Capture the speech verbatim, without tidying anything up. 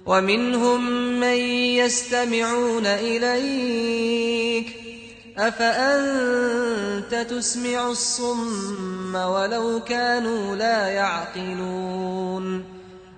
ومنهم من يستمعون إليك أفأنت تسمع الصم ولو كانوا لا يعقلون